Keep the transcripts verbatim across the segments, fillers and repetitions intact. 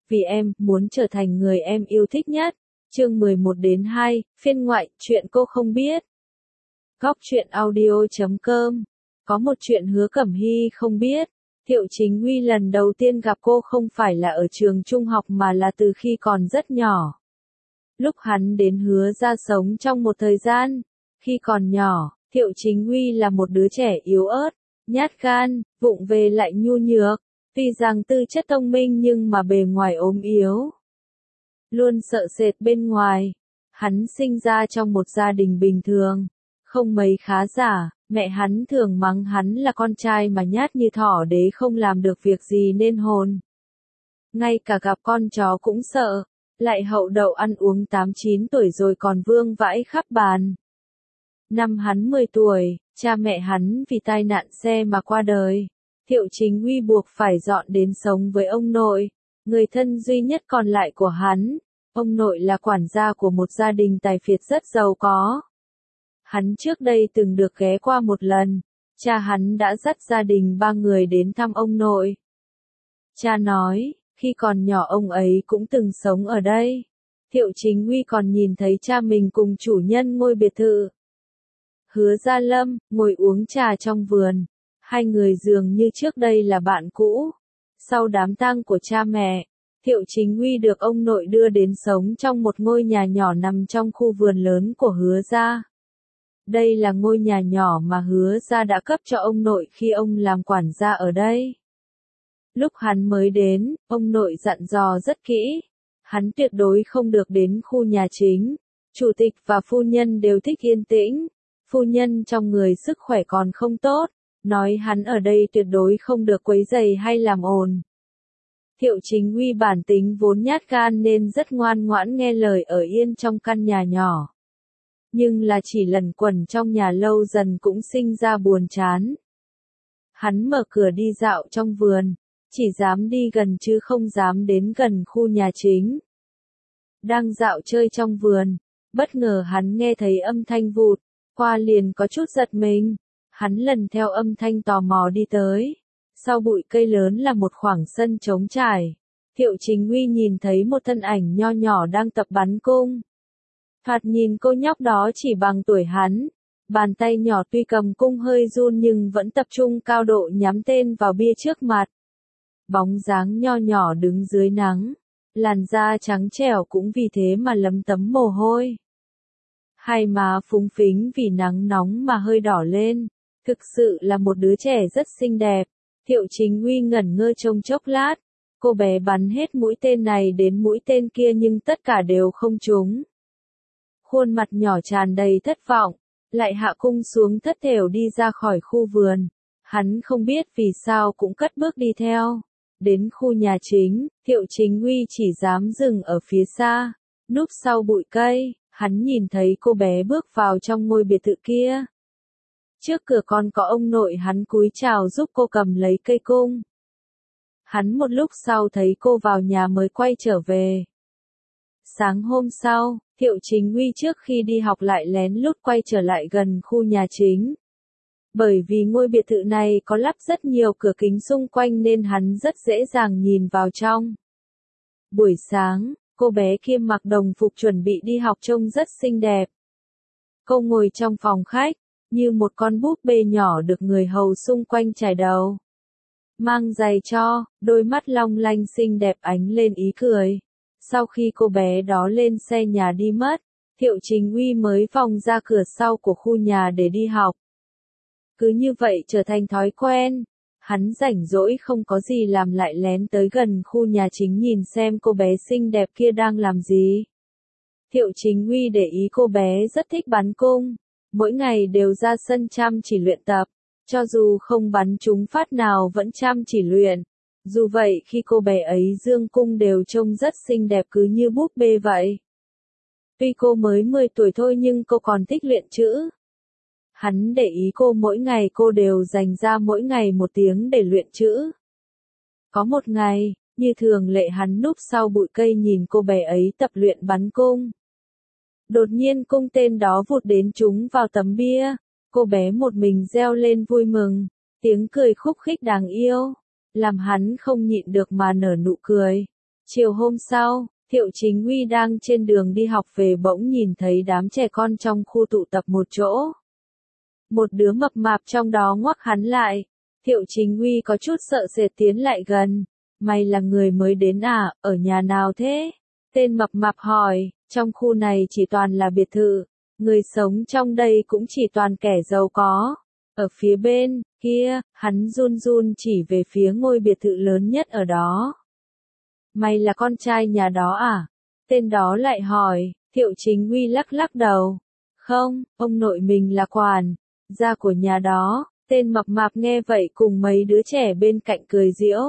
vì em, muốn trở thành người em yêu thích nhất. Chương mười một đến hai, phiên ngoại, chuyện cô không biết. Góc truyện audio chấm com. Có một chuyện Hứa Cẩm Hy không biết. Thiệu Chính Uy lần đầu tiên gặp cô không phải là ở trường trung học mà là từ khi còn rất nhỏ. Lúc hắn đến Hứa ra sống trong một thời gian, khi còn nhỏ, Thiệu Chính Uy là một đứa trẻ yếu ớt, nhát gan, vụng về lại nhu nhược, tuy rằng tư chất thông minh nhưng mà bề ngoài ốm yếu. Luôn sợ sệt bên ngoài, hắn sinh ra trong một gia đình bình thường, không mấy khá giả, mẹ hắn thường mắng hắn là con trai mà nhát như thỏ đế không làm được việc gì nên hồn. Ngay cả gặp con chó cũng sợ, lại hậu đậu ăn uống tám chín tuổi rồi còn vương vãi khắp bàn. Năm hắn mười tuổi, cha mẹ hắn vì tai nạn xe mà qua đời. Thiệu Chính Uy buộc phải dọn đến sống với ông nội, người thân duy nhất còn lại của hắn. Ông nội là quản gia của một gia đình tài phiệt rất giàu có. Hắn trước đây từng được ghé qua một lần, cha hắn đã dắt gia đình ba người đến thăm ông nội. Cha nói, khi còn nhỏ ông ấy cũng từng sống ở đây. Thiệu Chính Uy còn nhìn thấy cha mình cùng chủ nhân ngôi biệt thự Hứa Gia Lâm, ngồi uống trà trong vườn. Hai người dường như trước đây là bạn cũ. Sau đám tang của cha mẹ, Thiệu Chính Uy được ông nội đưa đến sống trong một ngôi nhà nhỏ nằm trong khu vườn lớn của Hứa Gia. Đây là ngôi nhà nhỏ mà Hứa Gia đã cấp cho ông nội khi ông làm quản gia ở đây. Lúc hắn mới đến, ông nội dặn dò rất kỹ. Hắn tuyệt đối không được đến khu nhà chính. Chủ tịch và phu nhân đều thích yên tĩnh. Phu nhân trong người sức khỏe còn không tốt, nói hắn ở đây tuyệt đối không được quấy rầy hay làm ồn. Thiệu Chính Uy bản tính vốn nhát gan nên rất ngoan ngoãn nghe lời ở yên trong căn nhà nhỏ. Nhưng là chỉ lẩn quẩn trong nhà lâu dần cũng sinh ra buồn chán. Hắn mở cửa đi dạo trong vườn, chỉ dám đi gần chứ không dám đến gần khu nhà chính. Đang dạo chơi trong vườn, bất ngờ hắn nghe thấy âm thanh vụt, qua liền có chút giật mình. Hắn lần theo âm thanh tò mò đi tới. Sau bụi cây lớn là một khoảng sân trống trải. Thiệu Chính Uy nhìn thấy một thân ảnh nho nhỏ đang tập bắn cung. Thoạt nhìn cô nhóc đó chỉ bằng tuổi hắn. Bàn tay nhỏ tuy cầm cung hơi run nhưng vẫn tập trung cao độ nhắm tên vào bia trước mặt. Bóng dáng nho nhỏ đứng dưới nắng. Làn da trắng trẻo cũng vì thế mà lấm tấm mồ hôi. Hai má phúng phính vì nắng nóng mà hơi đỏ lên. Thực sự là một đứa trẻ rất xinh đẹp. Thiệu Chính Uy ngẩn ngơ trông chốc lát. Cô bé bắn hết mũi tên này đến mũi tên kia nhưng tất cả đều không trúng. Khuôn mặt nhỏ tràn đầy thất vọng. Lại hạ cung xuống thất thểu đi ra khỏi khu vườn. Hắn không biết vì sao cũng cất bước đi theo. Đến khu nhà chính, Thiệu Chính Uy chỉ dám dừng ở phía xa. Núp sau bụi cây. Hắn nhìn thấy cô bé bước vào trong ngôi biệt thự kia. Trước cửa còn có ông nội hắn cúi chào giúp cô cầm lấy cây cung. Hắn một lúc sau thấy cô vào nhà mới quay trở về. Sáng hôm sau, Thiệu Chính Uy trước khi đi học lại lén lút quay trở lại gần khu nhà chính. Bởi vì ngôi biệt thự này có lắp rất nhiều cửa kính xung quanh nên hắn rất dễ dàng nhìn vào trong. Buổi sáng, cô bé kia mặc đồng phục chuẩn bị đi học trông rất xinh đẹp. Cô ngồi trong phòng khách, như một con búp bê nhỏ được người hầu xung quanh chải đầu. Mang giày cho, đôi mắt long lanh xinh đẹp ánh lên ý cười. Sau khi cô bé đó lên xe nhà đi mất, Thiệu Chính Uy mới vòng ra cửa sau của khu nhà để đi học. Cứ như vậy trở thành thói quen. Hắn rảnh rỗi không có gì làm lại lén tới gần khu nhà chính nhìn xem cô bé xinh đẹp kia đang làm gì. Thiệu Chính Uy để ý cô bé rất thích bắn cung. Mỗi ngày đều ra sân chăm chỉ luyện tập. Cho dù không bắn trúng phát nào vẫn chăm chỉ luyện. Dù vậy khi cô bé ấy giương cung đều trông rất xinh đẹp cứ như búp bê vậy. Tuy cô mới mười tuổi thôi nhưng cô còn thích luyện chữ. Hắn để ý cô mỗi ngày cô đều dành ra mỗi ngày một tiếng để luyện chữ. Có một ngày, như thường lệ hắn núp sau bụi cây nhìn cô bé ấy tập luyện bắn cung. Đột nhiên cung tên đó vụt đến trúng vào tấm bia. Cô bé một mình reo lên vui mừng. Tiếng cười khúc khích đáng yêu. Làm hắn không nhịn được mà nở nụ cười. Chiều hôm sau, Thiệu Chính Uy đang trên đường đi học về bỗng nhìn thấy đám trẻ con trong khu tụ tập một chỗ. Một đứa mập mạp trong đó ngoắc hắn lại. Thiệu Chính Uy có chút sợ sệt tiến lại gần. Mày là người mới đến à, ở nhà nào thế? Tên mập mạp hỏi, trong khu này chỉ toàn là biệt thự. Người sống trong đây cũng chỉ toàn kẻ giàu có. Ở phía bên kia, hắn run run chỉ về phía ngôi biệt thự lớn nhất ở đó. Mày là con trai nhà đó à? Tên đó lại hỏi. Thiệu Chính Uy lắc lắc đầu. Không, ông nội mình là quản gia của nhà đó. Tên mập mạp nghe vậy cùng mấy đứa trẻ bên cạnh cười giễu.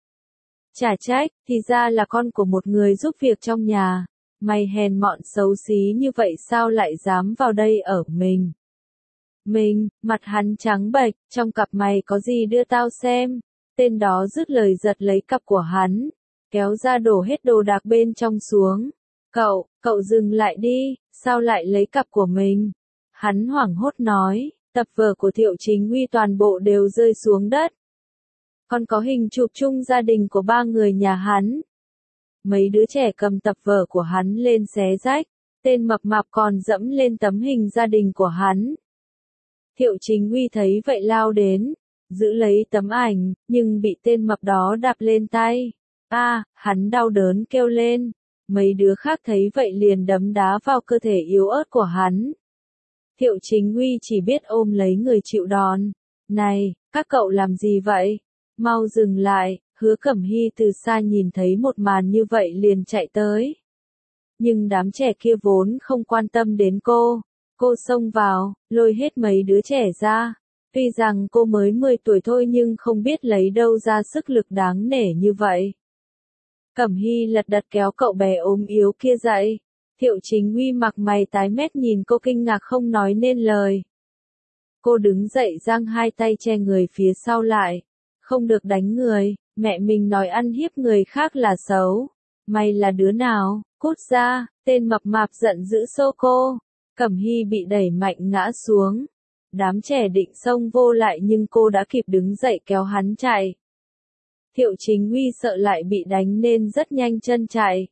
Chả trách, thì ra là con của một người giúp việc trong nhà. Mày hèn mọn xấu xí như vậy sao lại dám vào đây ở mình? Mình, mặt hắn trắng bệch, trong cặp mày có gì đưa tao xem. Tên đó dứt lời giật lấy cặp của hắn, kéo ra đổ hết đồ đạc bên trong xuống. Cậu, cậu dừng lại đi, sao lại lấy cặp của mình? Hắn hoảng hốt nói, tập vở của Thiệu Chính Uy toàn bộ đều rơi xuống đất. Còn có hình chụp chung gia đình của ba người nhà hắn. Mấy đứa trẻ cầm tập vở của hắn lên xé rách, tên mập mạp còn dẫm lên tấm hình gia đình của hắn. Thiệu Chính Uy thấy vậy lao đến, giữ lấy tấm ảnh, nhưng bị tên mập đó đạp lên tay. A, à, hắn đau đớn kêu lên. Mấy đứa khác thấy vậy liền đấm đá vào cơ thể yếu ớt của hắn. Thiệu Chính Uy chỉ biết ôm lấy người chịu đòn. Này, các cậu làm gì vậy? Mau dừng lại. Hứa Cẩm Hy từ xa nhìn thấy một màn như vậy liền chạy tới. Nhưng đám trẻ kia vốn không quan tâm đến cô. Cô xông vào, lôi hết mấy đứa trẻ ra. Tuy rằng cô mới mười tuổi thôi nhưng không biết lấy đâu ra sức lực đáng nể như vậy. Cẩm Hy lật đật kéo cậu bé ốm yếu kia dậy. Thiệu Chính Uy mặt mày tái mét nhìn cô kinh ngạc không nói nên lời. Cô đứng dậy giang hai tay che người phía sau lại. Không được đánh người, mẹ mình nói ăn hiếp người khác là xấu. Mày là đứa nào, cút ra, tên mập mạp giận dữ xô cô. Cẩm Hy bị đẩy mạnh ngã xuống. Đám trẻ định xông vô lại nhưng cô đã kịp đứng dậy kéo hắn chạy. Thiệu Chính Uy sợ lại bị đánh nên rất nhanh chân chạy.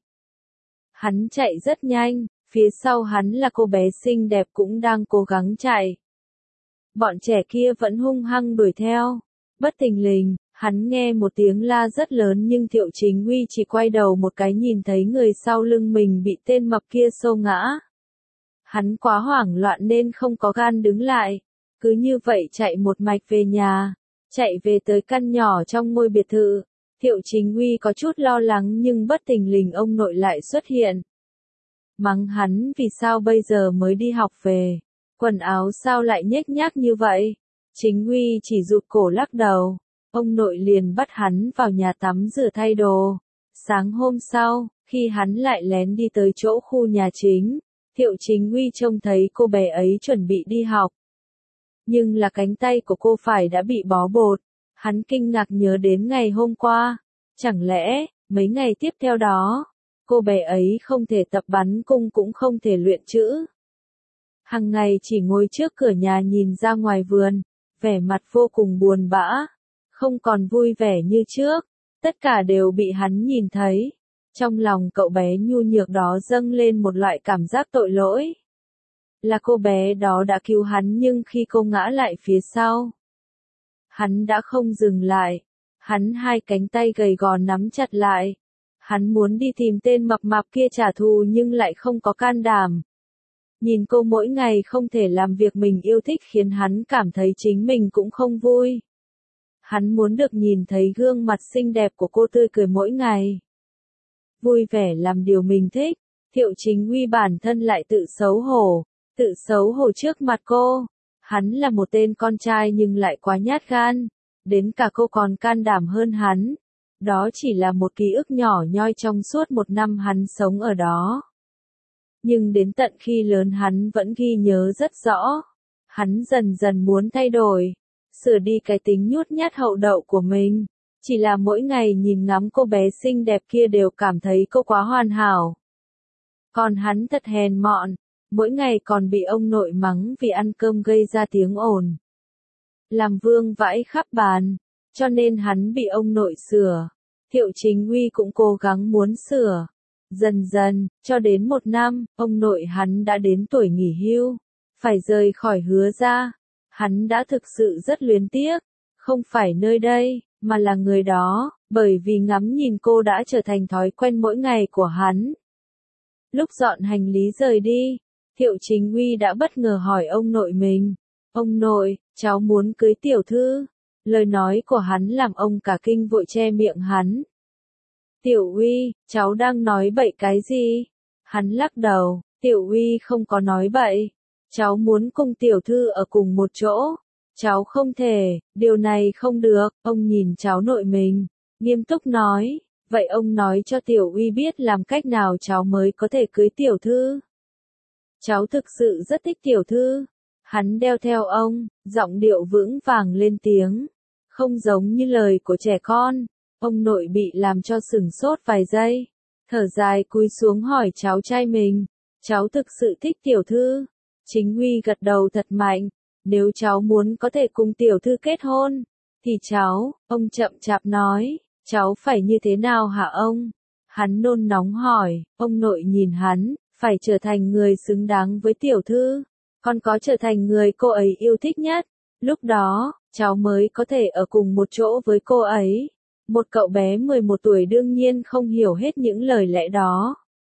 Hắn chạy rất nhanh, phía sau hắn là cô bé xinh đẹp cũng đang cố gắng chạy. Bọn trẻ kia vẫn hung hăng đuổi theo. Bất thình lình, hắn nghe một tiếng la rất lớn nhưng Thiệu Chính Uy chỉ quay đầu một cái nhìn thấy người sau lưng mình bị tên mập kia xô ngã. Hắn quá hoảng loạn nên không có gan đứng lại. Cứ như vậy chạy một mạch về nhà. Chạy về tới căn nhỏ trong ngôi biệt thự. Thiệu Chính Uy có chút lo lắng nhưng bất thình lình ông nội lại xuất hiện. Mắng hắn vì sao bây giờ mới đi học về. Quần áo sao lại nhếch nhác như vậy. Chính Uy chỉ rụt cổ lắc đầu. Ông nội liền bắt hắn vào nhà tắm rửa thay đồ. Sáng hôm sau, khi hắn lại lén đi tới chỗ khu nhà chính, Thiệu Chính Uy trông thấy cô bé ấy chuẩn bị đi học. Nhưng là cánh tay của cô phải đã bị bó bột. Hắn kinh ngạc nhớ đến ngày hôm qua. Chẳng lẽ, mấy ngày tiếp theo đó, cô bé ấy không thể tập bắn cung cũng không thể luyện chữ. Hằng ngày chỉ ngồi trước cửa nhà nhìn ra ngoài vườn, vẻ mặt vô cùng buồn bã, không còn vui vẻ như trước. Tất cả đều bị hắn nhìn thấy. Trong lòng cậu bé nhu nhược đó dâng lên một loại cảm giác tội lỗi. Là cô bé đó đã cứu hắn nhưng khi cô ngã lại phía sau, hắn đã không dừng lại. Hắn hai cánh tay gầy gò nắm chặt lại. Hắn muốn đi tìm tên mập mạp kia trả thù nhưng lại không có can đảm. Nhìn cô mỗi ngày không thể làm việc mình yêu thích khiến hắn cảm thấy chính mình cũng không vui. Hắn muốn được nhìn thấy gương mặt xinh đẹp của cô tươi cười mỗi ngày. Vui vẻ làm điều mình thích. Thiệu Chính Uy bản thân lại tự xấu hổ. Tự xấu hổ trước mặt cô. Hắn là một tên con trai nhưng lại quá nhát gan. Đến cả cô còn can đảm hơn hắn. Đó chỉ là một ký ức nhỏ nhoi trong suốt một năm hắn sống ở đó. Nhưng đến tận khi lớn hắn vẫn ghi nhớ rất rõ. Hắn dần dần muốn thay đổi. Sửa đi cái tính nhút nhát hậu đậu của mình. Chỉ là mỗi ngày nhìn ngắm cô bé xinh đẹp kia đều cảm thấy cô quá hoàn hảo. Còn hắn thật hèn mọn. Mỗi ngày còn bị ông nội mắng vì ăn cơm gây ra tiếng ồn. Làm vương vãi khắp bàn. Cho nên hắn bị ông nội sửa. Thiệu Chính Uy cũng cố gắng muốn sửa. Dần dần, cho đến một năm, ông nội hắn đã đến tuổi nghỉ hưu, phải rời khỏi Hứa gia. Hắn đã thực sự rất luyến tiếc, không phải nơi đây, mà là người đó, bởi vì ngắm nhìn cô đã trở thành thói quen mỗi ngày của hắn. Lúc dọn hành lý rời đi, Thiệu Chính Uy đã bất ngờ hỏi ông nội mình, ông nội, cháu muốn cưới tiểu thư. Lời nói của hắn làm ông cả kinh vội che miệng hắn. Tiểu Uy, cháu đang nói bậy cái gì? Hắn lắc đầu, Tiểu Uy không có nói bậy. Cháu muốn cùng tiểu thư ở cùng một chỗ. Cháu không thể, điều này không được. Ông nhìn cháu nội mình, nghiêm túc nói. Vậy ông nói cho Tiểu Uy biết làm cách nào cháu mới có thể cưới tiểu thư. Cháu thực sự rất thích tiểu thư. Hắn đeo theo ông, giọng điệu vững vàng lên tiếng. Không giống như lời của trẻ con. Ông nội bị làm cho sửng sốt vài giây. Thở dài cúi xuống hỏi cháu trai mình. Cháu thực sự thích tiểu thư. Chính Uy gật đầu thật mạnh. Nếu cháu muốn có thể cùng tiểu thư kết hôn, thì cháu, ông chậm chạp nói, cháu phải như thế nào hả ông? Hắn nôn nóng hỏi, ông nội nhìn hắn, phải trở thành người xứng đáng với tiểu thư. Con có trở thành người cô ấy yêu thích nhất. Lúc đó, cháu mới có thể ở cùng một chỗ với cô ấy. Một cậu bé mười một tuổi đương nhiên không hiểu hết những lời lẽ đó.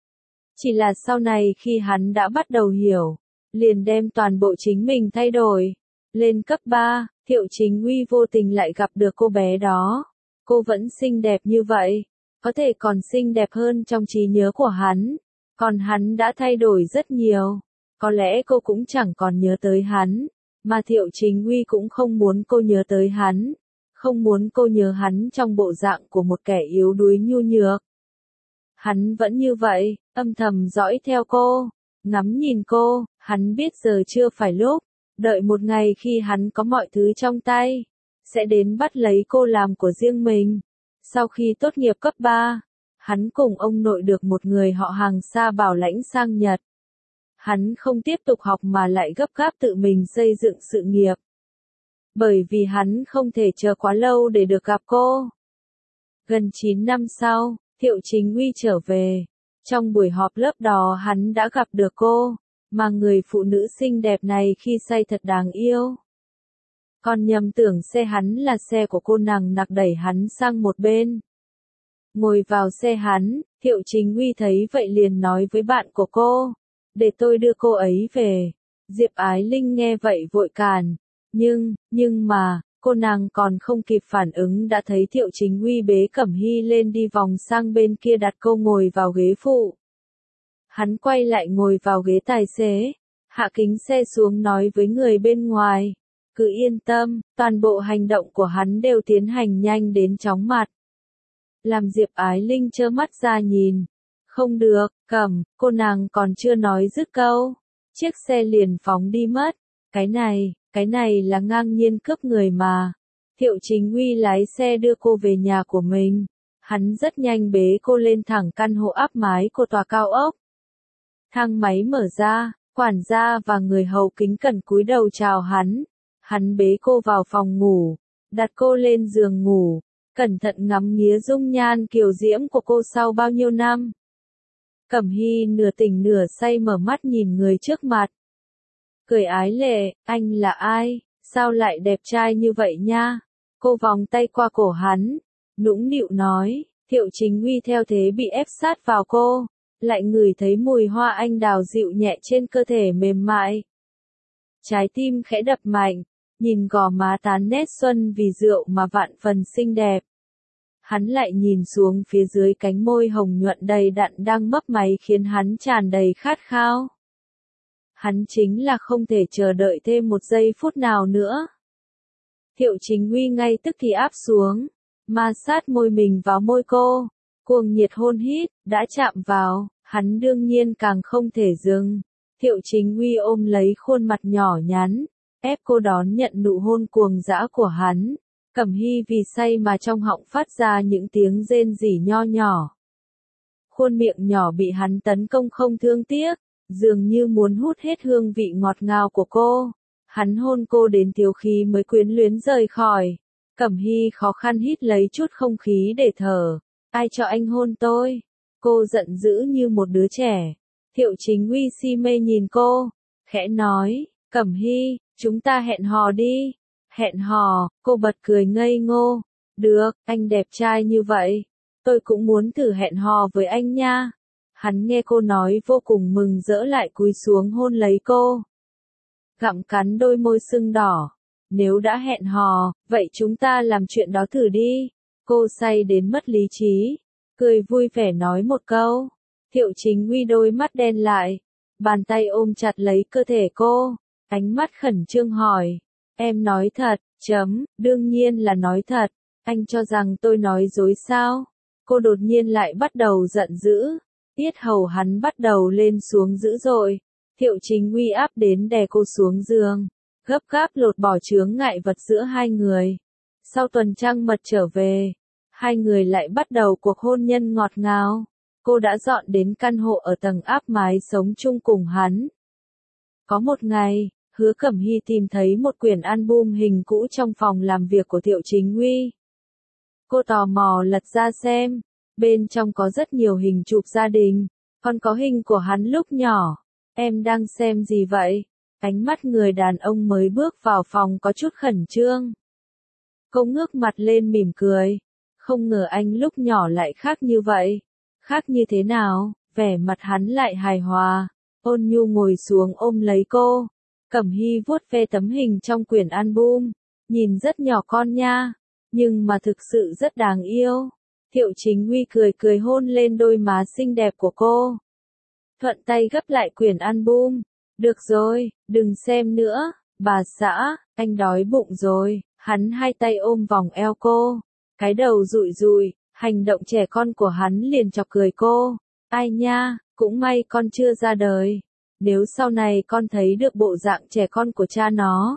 Chỉ là sau này khi hắn đã bắt đầu hiểu, liền đem toàn bộ chính mình thay đổi. Lên cấp ba, Thiệu Chính Uy vô tình lại gặp được cô bé đó. Cô vẫn xinh đẹp như vậy, có thể còn xinh đẹp hơn trong trí nhớ của hắn. Còn hắn đã thay đổi rất nhiều. Có lẽ cô cũng chẳng còn nhớ tới hắn, mà Thiệu Chính Uy cũng không muốn cô nhớ tới hắn. Không muốn cô nhớ hắn trong bộ dạng của một kẻ yếu đuối nhu nhược. Hắn vẫn như vậy, âm thầm dõi theo cô, ngắm nhìn cô, hắn biết giờ chưa phải lúc, đợi một ngày khi hắn có mọi thứ trong tay, sẽ đến bắt lấy cô làm của riêng mình. Sau khi tốt nghiệp cấp ba, hắn cùng ông nội được một người họ hàng xa bảo lãnh sang Nhật. Hắn không tiếp tục học mà lại gấp gáp tự mình xây dựng sự nghiệp. Bởi vì hắn không thể chờ quá lâu để được gặp cô. Gần chín năm sau, Thiệu Chính Uy trở về. Trong buổi họp lớp đó hắn đã gặp được cô, mà người phụ nữ xinh đẹp này khi say thật đáng yêu. Còn nhầm tưởng xe hắn là xe của cô, nàng nặc đẩy hắn sang một bên. Ngồi vào xe hắn, Thiệu Chính Uy thấy vậy liền nói với bạn của cô, để tôi đưa cô ấy về. Diệp Ái Linh nghe vậy vội cản. Nhưng, nhưng mà, cô nàng còn không kịp phản ứng đã thấy Thiệu Chính Uy bế Cẩm Hy lên đi vòng sang bên kia đặt cô ngồi vào ghế phụ. Hắn quay lại ngồi vào ghế tài xế, hạ kính xe xuống nói với người bên ngoài, cứ yên tâm, toàn bộ hành động của hắn đều tiến hành nhanh đến chóng mặt. Làm Diệp Ái Linh trơ mắt ra nhìn. Không được, Cẩm, cô nàng còn chưa nói dứt câu. Chiếc xe liền phóng đi mất. Cái này, cái này là ngang nhiên cướp người mà. Thiệu Chính Uy lái xe đưa cô về nhà của mình. Hắn rất nhanh bế cô lên thẳng căn hộ áp mái của tòa cao ốc. Thang máy mở ra, quản gia và người hầu kính cẩn cúi đầu chào hắn. Hắn bế cô vào phòng ngủ, đặt cô lên giường ngủ, cẩn thận ngắm nghía dung nhan kiều diễm của cô sau bao nhiêu năm. Cẩm Hy nửa tỉnh nửa say mở mắt nhìn người trước mặt. Cười ái lệ, anh là ai, sao lại đẹp trai như vậy nha? Cô vòng tay qua cổ hắn, nũng nịu nói. Thiệu Chính Uy theo thế bị ép sát vào cô, lại ngửi thấy mùi hoa anh đào dịu nhẹ trên cơ thể mềm mại. Trái tim khẽ đập mạnh, nhìn gò má tán nét xuân vì rượu mà vạn phần xinh đẹp. Hắn lại nhìn xuống phía dưới cánh môi hồng nhuận đầy đặn đang mấp máy khiến hắn tràn đầy khát khao. Hắn chính là không thể chờ đợi thêm một giây phút nào nữa. Thiệu Chính Uy ngay tức thì áp xuống, ma sát môi mình vào môi cô, cuồng nhiệt hôn hít, đã chạm vào, hắn đương nhiên càng không thể dừng. Thiệu Chính Uy ôm lấy khuôn mặt nhỏ nhắn, ép cô đón nhận nụ hôn cuồng dã của hắn. Cẩm Hy vì say mà trong họng phát ra những tiếng rên rỉ nho nhỏ. Khuôn miệng nhỏ bị hắn tấn công không thương tiếc, dường như muốn hút hết hương vị ngọt ngào của cô. Hắn hôn cô đến thiếu khí mới quyến luyến rời khỏi. Cẩm Hy khó khăn hít lấy chút không khí để thở. Ai cho anh hôn tôi? Cô giận dữ như một đứa trẻ. Thiệu Chính Uy si mê nhìn cô, khẽ nói, Cẩm Hy, chúng ta hẹn hò đi. Hẹn hò, cô bật cười ngây ngô. Được, anh đẹp trai như vậy. Tôi cũng muốn thử hẹn hò với anh nha. Hắn nghe cô nói vô cùng mừng rỡ lại cúi xuống hôn lấy cô. Gặm cắn đôi môi sưng đỏ. Nếu đã hẹn hò, vậy chúng ta làm chuyện đó thử đi. Cô say đến mất lý trí. Cười vui vẻ nói một câu. Thiệu Chính Uy đôi mắt đen lại. Bàn tay ôm chặt lấy cơ thể cô. Ánh mắt khẩn trương hỏi. Em nói thật, chấm, đương nhiên là nói thật. Anh cho rằng tôi nói dối sao? Cô đột nhiên lại bắt đầu giận dữ. Tiết hầu hắn bắt đầu lên xuống dữ dội. Thiệu Chính Uy áp đến đè cô xuống giường. Gấp gáp lột bỏ chướng ngại vật giữa hai người. Sau tuần trăng mật trở về, hai người lại bắt đầu cuộc hôn nhân ngọt ngào. Cô đã dọn đến căn hộ ở tầng áp mái sống chung cùng hắn. Có một ngày, Hứa Cẩm Hy tìm thấy một quyển album hình cũ trong phòng làm việc của Thiệu Chính Uy. Cô tò mò lật ra xem, bên trong có rất nhiều hình chụp gia đình, còn có hình của hắn lúc nhỏ. Em đang xem gì vậy? Ánh mắt người đàn ông mới bước vào phòng có chút khẩn trương. Cô ngước mặt lên mỉm cười. Không ngờ anh lúc nhỏ lại khác như vậy. Khác như thế nào? Vẻ mặt hắn lại hài hòa. Ôn nhu ngồi xuống ôm lấy cô. Cẩm Hy vuốt ve tấm hình trong quyển album. Nhìn rất nhỏ con nha. Nhưng mà thực sự rất đáng yêu. Thiệu Chính Uy cười cười hôn lên đôi má xinh đẹp của cô. Thuận tay gấp lại quyển album. Được rồi, đừng xem nữa, bà xã, anh đói bụng rồi. Hắn hai tay ôm vòng eo cô. Cái đầu rụi rụi, hành động trẻ con của hắn liền chọc cười cô. Ai nha, cũng may con chưa ra đời. Nếu sau này con thấy được bộ dạng trẻ con của cha nó,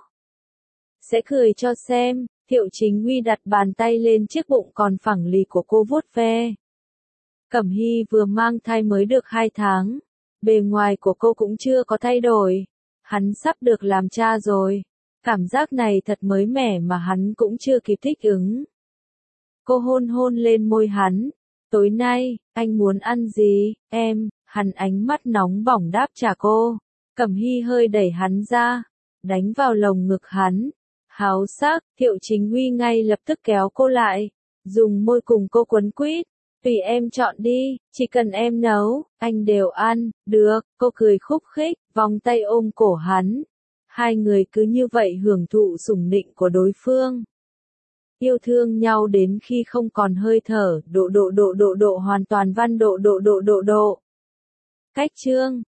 sẽ cười cho xem. Thiệu Chính Uy đặt bàn tay lên chiếc bụng còn phẳng lì của cô vuốt ve. Cẩm Hy vừa mang thai mới được hai tháng. Bề ngoài của cô cũng chưa có thay đổi. Hắn sắp được làm cha rồi. Cảm giác này thật mới mẻ mà hắn cũng chưa kịp thích ứng. Cô hôn hôn lên môi hắn. Tối nay, anh muốn ăn gì, em? Hắn ánh mắt nóng bỏng đáp trả cô. Cẩm Hy hơi đẩy hắn ra, đánh vào lồng ngực hắn. Háo sắc, Thiệu Chính Uy ngay lập tức kéo cô lại, dùng môi cùng cô quấn quýt. Tùy em chọn đi, chỉ cần em nấu, anh đều ăn. Được, cô cười khúc khích, vòng tay ôm cổ hắn. Hai người cứ như vậy hưởng thụ sủng nịnh của đối phương. Yêu thương nhau đến khi không còn hơi thở, độ độ độ độ độ hoàn toàn văn độ độ độ độ độ. Cách chương